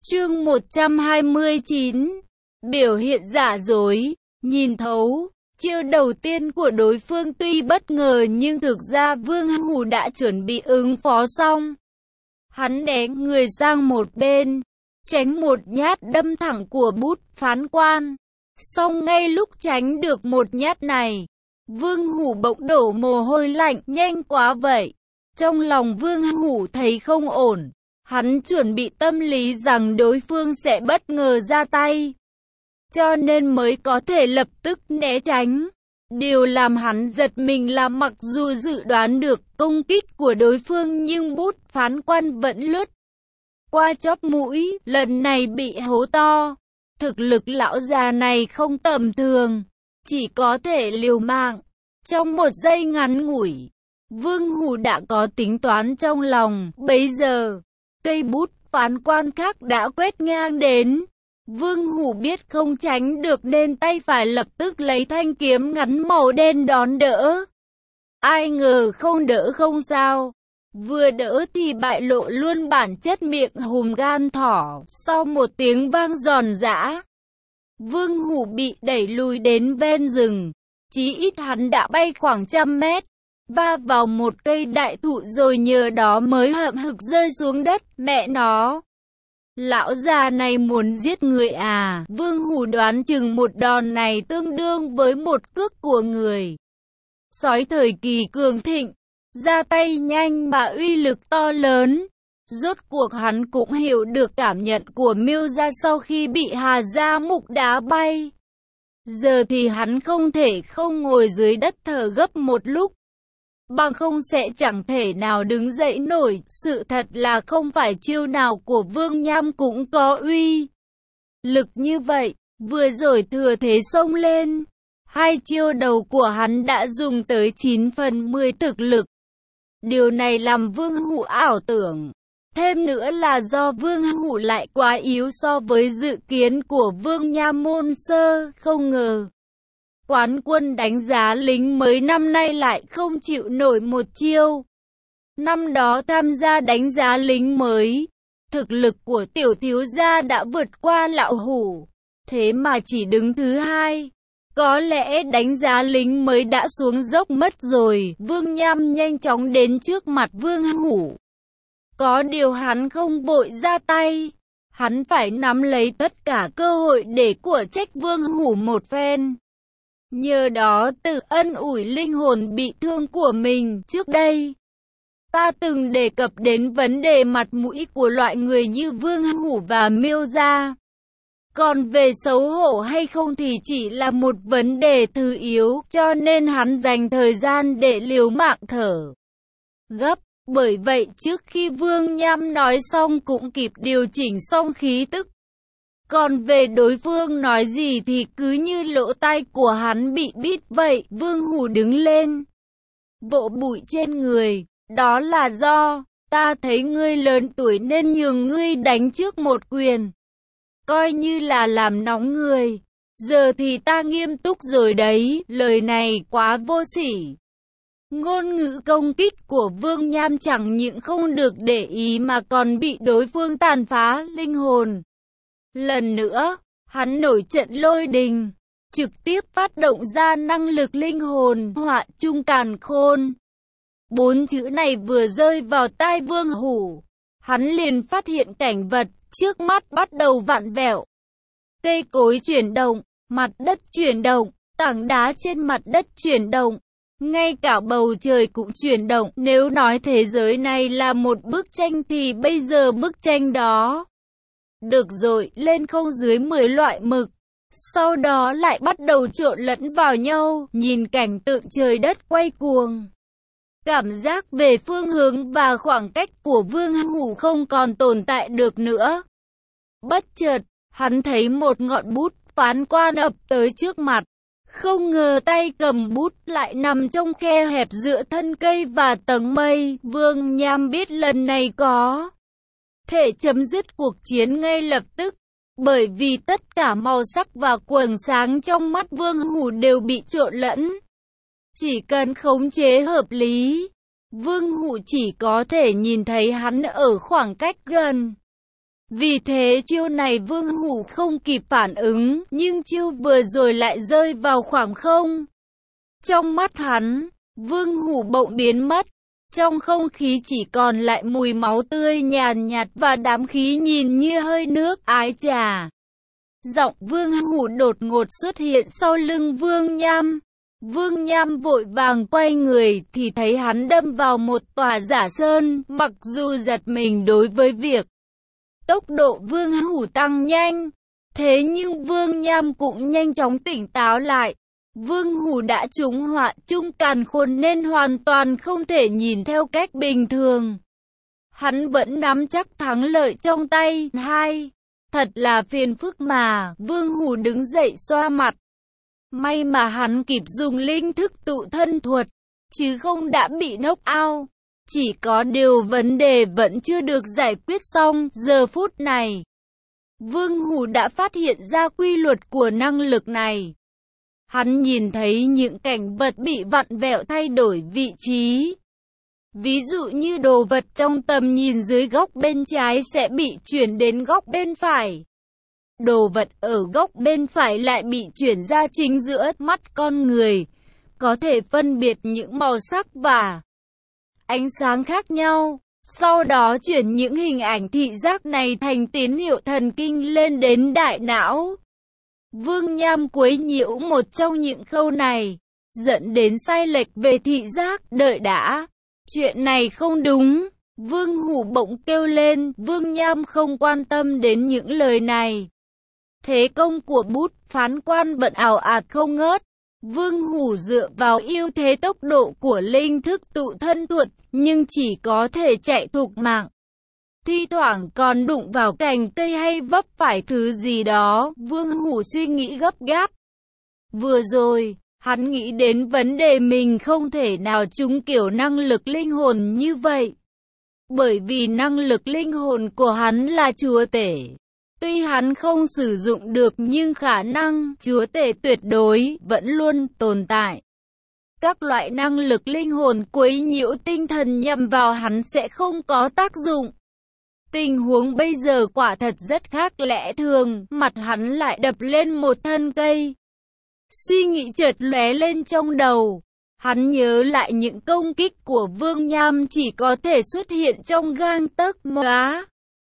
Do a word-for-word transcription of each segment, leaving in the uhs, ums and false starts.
Chương một trăm hai mươi chín. Biểu hiện giả dối, nhìn thấu. Chiêu đầu tiên của đối phương tuy bất ngờ nhưng thực ra Vương Hủ đã chuẩn bị ứng phó xong. Hắn né người sang một bên, tránh một nhát đâm thẳng của bút phán quan. Xong ngay lúc tránh được một nhát này, Vương Hủ bỗng đổ mồ hôi lạnh, nhanh quá vậy. Trong lòng Vương Hủ thấy không ổn. Hắn chuẩn bị tâm lý rằng đối phương sẽ bất ngờ ra tay, cho nên mới có thể lập tức né tránh. Điều làm hắn giật mình là mặc dù dự đoán được công kích của đối phương nhưng bút phán quan vẫn lướt qua chóp mũi, lần này bị hố to. Thực lực lão già này không tầm thường, chỉ có thể liều mạng. Trong một giây ngắn ngủi, Vương Hủ đã có tính toán trong lòng. Bấy giờ, cây bút phán quan khác đã quét ngang đến. Vương Hủ biết không tránh được nên tay phải lập tức lấy thanh kiếm ngắn màu đen đón đỡ. Ai ngờ không đỡ không sao, vừa đỡ thì bại lộ luôn bản chất miệng hùm gan thỏ. Sau một tiếng vang giòn giã, Vương Hủ bị đẩy lùi đến ven rừng. Chí ít hắn đã bay khoảng trăm mét, va vào một cây đại thụ rồi nhờ đó mới hậm hực rơi xuống đất. Mẹ nó, lão già này muốn giết người à? Vương Hủ đoán chừng một đòn này tương đương với một cước của người sói thời kỳ cường thịnh, ra tay nhanh mà uy lực to lớn. Rốt cuộc hắn cũng hiểu được cảm nhận của Miêu gia sau khi bị Hà Gia Mục đá bay. Giờ thì hắn không thể không ngồi dưới đất thở gấp một lúc, bằng không sẽ chẳng thể nào đứng dậy nổi. Sự thật là không phải chiêu nào của Vương Nham cũng có uy lực như vậy. Vừa rồi thừa thế xông lên, hai chiêu đầu của hắn đã dùng tới chín phần mười thực lực. Điều này làm Vương Hủ ảo tưởng. Thêm nữa là do Vương Hủ lại quá yếu so với dự kiến của Vương Nham môn sơ. Không ngờ quán quân đánh giá lính mới năm nay lại không chịu nổi một chiêu. Năm đó tham gia đánh giá lính mới, thực lực của tiểu thiếu gia đã vượt qua lão Hủ, thế mà chỉ đứng thứ hai. Có lẽ đánh giá lính mới đã xuống dốc mất rồi. Vương Nham nhanh chóng đến trước mặt Vương Hủ. Có điều hắn không vội ra tay, hắn phải nắm lấy tất cả cơ hội để của trách Vương Hủ một phen. Nhờ đó tự ân ủi linh hồn bị thương của mình. Trước đây, ta từng đề cập đến vấn đề mặt mũi của loại người như Vương Hủ và Miêu gia. Còn về xấu hổ hay không thì chỉ là một vấn đề thứ yếu, cho nên hắn dành thời gian để liều mạng thở gấp. Bởi vậy trước khi Vương Nham nói xong cũng kịp điều chỉnh xong khí tức. Còn về đối phương nói gì thì cứ như lỗ tai của hắn bị bít vậy. Vương Hủ đứng lên, vỗ bụi trên người. Đó là do ta thấy ngươi lớn tuổi nên nhường ngươi đánh trước một quyền, coi như là làm nóng người. Giờ thì ta nghiêm túc rồi đấy. Lời này quá vô sỉ. Ngôn ngữ công kích của Vương Nham chẳng những không được để ý mà còn bị đối phương tàn phá linh hồn. Lần nữa, hắn nổi trận lôi đình, trực tiếp phát động ra năng lực linh hồn họa trung càn khôn. Bốn chữ này vừa rơi vào tai Vương Hủ, hắn liền phát hiện cảnh vật trước mắt bắt đầu vặn vẹo. Cây cối chuyển động, mặt đất chuyển động, tảng đá trên mặt đất chuyển động. Ngay cả bầu trời cũng chuyển động. Nếu nói thế giới này là một bức tranh thì bây giờ bức tranh đó được dội lên không dưới mười loại mực. Sau đó lại bắt đầu trộn lẫn vào nhau. Nhìn cảnh tượng trời đất quay cuồng, cảm giác về phương hướng và khoảng cách của Vương Hủ không còn tồn tại được nữa. Bất chợt, hắn thấy một ngọn bút phán quan ập tới trước mặt. Không ngờ tay cầm bút lại nằm trong khe hẹp giữa thân cây và tầng mây. Vương Nham biết lần này có thể chấm dứt cuộc chiến ngay lập tức, bởi vì tất cả màu sắc và quầng sáng trong mắt Vương Hủ đều bị trộn lẫn. Chỉ cần khống chế hợp lý, Vương Hủ chỉ có thể nhìn thấy hắn ở khoảng cách gần. Vì thế chiêu này Vương Hủ không kịp phản ứng, nhưng chiêu vừa rồi lại rơi vào khoảng không. Trong mắt hắn, Vương Hủ bỗng biến mất. Trong không khí chỉ còn lại mùi máu tươi nhàn nhạt và đám khí nhìn như hơi nước. Ái chà! Giọng Vương Hủ đột ngột xuất hiện sau lưng Vương Nham. Vương Nham vội vàng quay người thì thấy hắn đâm vào một tòa giả sơn. Mặc dù giật mình đối với việc tốc độ Vương Hủ tăng nhanh, thế nhưng Vương Nham cũng nhanh chóng tỉnh táo lại. Vương Hủ đã trúng họa chung càn khôn nên hoàn toàn không thể nhìn theo cách bình thường. Hắn vẫn nắm chắc thắng lợi trong tay. Hai, thật là phiền phức mà. Vương Hủ đứng dậy xoa mặt. May mà hắn kịp dùng linh thức tụ thân thuật, chứ không đã bị knock out. Chỉ có điều vấn đề vẫn chưa được giải quyết xong. Giờ phút này, Vương Hủ đã phát hiện ra quy luật của năng lực này. Hắn nhìn thấy những cảnh vật bị vặn vẹo thay đổi vị trí. Ví dụ như đồ vật trong tầm nhìn dưới góc bên trái sẽ bị chuyển đến góc bên phải. Đồ vật ở góc bên phải lại bị chuyển ra chính giữa. Mắt con người có thể phân biệt những màu sắc và ánh sáng khác nhau. Sau đó chuyển những hình ảnh thị giác này thành tín hiệu thần kinh lên đến đại não. Vương Nham quấy nhiễu một trong những khâu này, dẫn đến sai lệch về thị giác. Đợi đã, chuyện này không đúng. Vương Hủ bỗng kêu lên. Vương Nham không quan tâm đến những lời này. Thế công của bút phán quan vẫn ào ạt không ngớt. Vương Hủ dựa vào ưu thế tốc độ của linh thức tụ thân thuật, nhưng chỉ có thể chạy thục mạng. Thi thoảng còn đụng vào cành cây hay vấp phải thứ gì đó. Vương Hủ suy nghĩ gấp gáp. Vừa rồi, hắn nghĩ đến vấn đề mình không thể nào trúng kiểu năng lực linh hồn như vậy. Bởi vì năng lực linh hồn của hắn là chúa tể. Tuy hắn không sử dụng được nhưng khả năng chúa tể tuyệt đối vẫn luôn tồn tại. Các loại năng lực linh hồn quấy nhiễu tinh thần nhằm vào hắn sẽ không có tác dụng. Tình huống bây giờ quả thật rất khác lẽ thường. Mặt hắn lại đập lên một thân cây. Suy nghĩ chợt lóe lên trong đầu. Hắn nhớ lại những công kích của Vương Nham chỉ có thể xuất hiện trong gang tấc. Móa!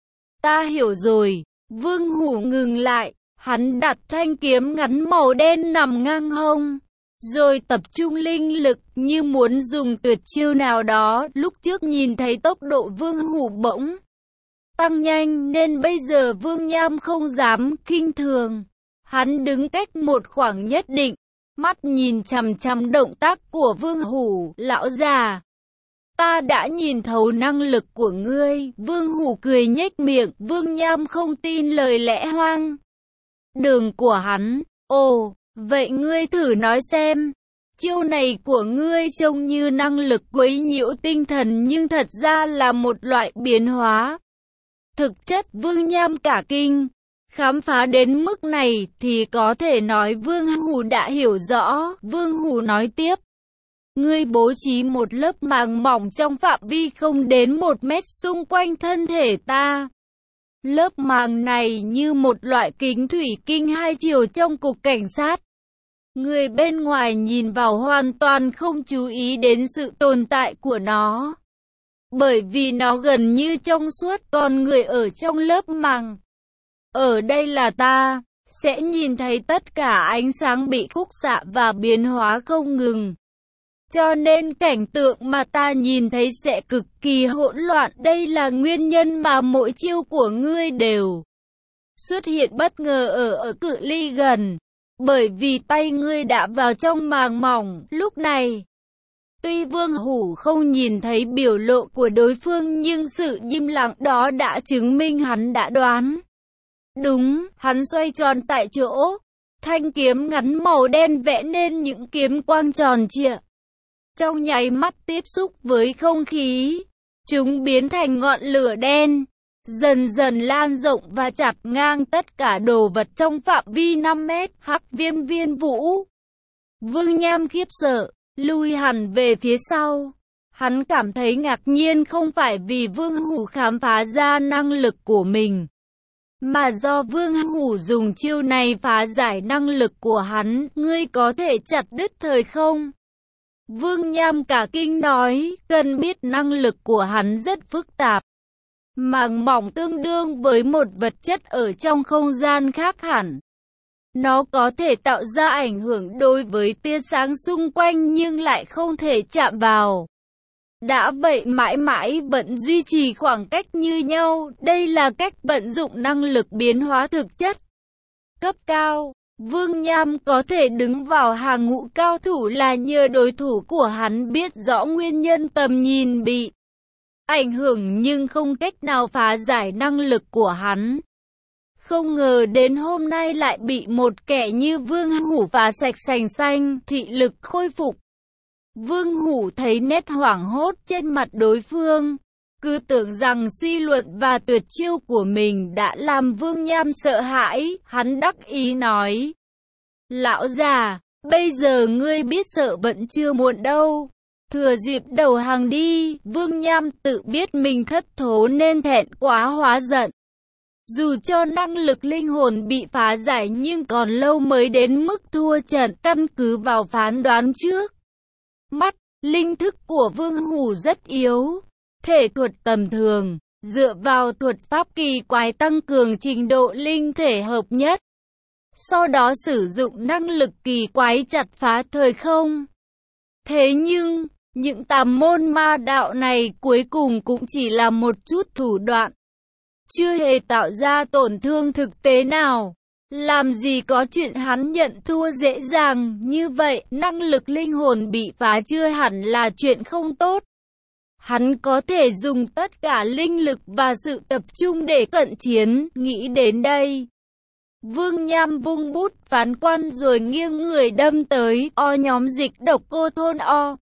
Ta hiểu rồi. Vương Hủ ngừng lại. Hắn đặt thanh kiếm ngắn màu đen nằm ngang hông, rồi tập trung linh lực như muốn dùng tuyệt chiêu nào đó. Lúc trước nhìn thấy tốc độ Vương Hủ bỗng tăng nhanh nên bây giờ Vương Nham không dám khinh thường. Hắn đứng cách một khoảng nhất định, mắt nhìn chằm chằm động tác của Vương Hủ. Lão già, ta đã nhìn thấu năng lực của ngươi. Vương Hủ cười nhếch miệng. Vương Nham không tin lời lẽ hoang đường của hắn. Ồ, vậy ngươi thử nói xem. Chiêu này của ngươi trông như năng lực quấy nhiễu tinh thần nhưng thật ra là một loại biến hóa. Thực chất Vương Nham cả kinh. Khám phá đến mức này thì có thể nói Vương Hủ đã hiểu rõ. Vương Hủ nói tiếp. Ngươi bố trí một lớp màng mỏng trong phạm vi không đến một mét xung quanh thân thể ta. Lớp màng này như một loại kính thủy tinh hai chiều trong cục cảnh sát. Người bên ngoài nhìn vào hoàn toàn không chú ý đến sự tồn tại của nó. Bởi vì nó gần như trong suốt, còn người ở trong lớp màng, ở đây là ta, sẽ nhìn thấy tất cả ánh sáng bị khúc xạ và biến hóa không ngừng. Cho nên cảnh tượng mà ta nhìn thấy sẽ cực kỳ hỗn loạn. Đây là nguyên nhân mà mỗi chiêu của ngươi đều xuất hiện bất ngờ ở ở cự ly gần. Bởi vì tay ngươi đã vào trong màng mỏng. Lúc này, tuy Vương Hủ không nhìn thấy biểu lộ của đối phương nhưng sự im lặng đó đã chứng minh hắn đã đoán đúng. Hắn xoay tròn tại chỗ, thanh kiếm ngắn màu đen vẽ nên những kiếm quang tròn trịa. Trong nháy mắt tiếp xúc với không khí, chúng biến thành ngọn lửa đen, dần dần lan rộng và chặt ngang tất cả đồ vật trong phạm vi năm mét. Hắc Viêm Viên Vũ. Vương Nham khiếp sợ, lui hẳn về phía sau. Hắn cảm thấy ngạc nhiên không phải vì Vương Hủ khám phá ra năng lực của mình, mà do Vương Hủ dùng chiêu này phá giải năng lực của hắn, ngươi có thể chặt đứt thời không? Vương Nham cả kinh nói, cần biết năng lực của hắn rất phức tạp. Màng mỏng tương đương với một vật chất ở trong không gian khác hẳn. Nó có thể tạo ra ảnh hưởng đối với tia sáng xung quanh nhưng lại không thể chạm vào. Đã vậy mãi mãi vẫn duy trì khoảng cách như nhau, đây là cách vận dụng năng lực biến hóa thực chất. Cấp cao, Vương Nham có thể đứng vào hàng ngũ cao thủ là nhờ đối thủ của hắn biết rõ nguyên nhân tầm nhìn bị ảnh hưởng nhưng không cách nào phá giải năng lực của hắn. Không ngờ đến hôm nay lại bị một kẻ như Vương Hủ phá sạch sành xanh, thị lực khôi phục. Vương Hủ thấy nét hoảng hốt trên mặt đối phương, cứ tưởng rằng suy luận và tuyệt chiêu của mình đã làm Vương Nham sợ hãi, hắn đắc ý nói. Lão già, bây giờ ngươi biết sợ vẫn chưa muộn đâu. Thừa dịp đầu hàng đi, Vương Nham tự biết mình thất thố nên thẹn quá hóa giận. Dù cho năng lực linh hồn bị phá giải nhưng còn lâu mới đến mức thua trận, căn cứ vào phán đoán trước mắt, linh thức của Vương Hủ rất yếu, thể thuật tầm thường, dựa vào thuật pháp kỳ quái tăng cường trình độ linh thể hợp nhất. Sau đó sử dụng năng lực kỳ quái chặt phá thời không. Thế nhưng, những tàm môn ma đạo này cuối cùng cũng chỉ là một chút thủ đoạn, chưa hề tạo ra tổn thương thực tế nào. Làm gì có chuyện hắn nhận thua dễ dàng như vậy, năng lực linh hồn bị phá chưa hẳn là chuyện không tốt. Hắn có thể dùng tất cả linh lực và sự tập trung để cận chiến, nghĩ đến đây. Vương Nham vung bút phán quan rồi nghiêng người đâm tới, o nhóm dịch độc cô thôn o.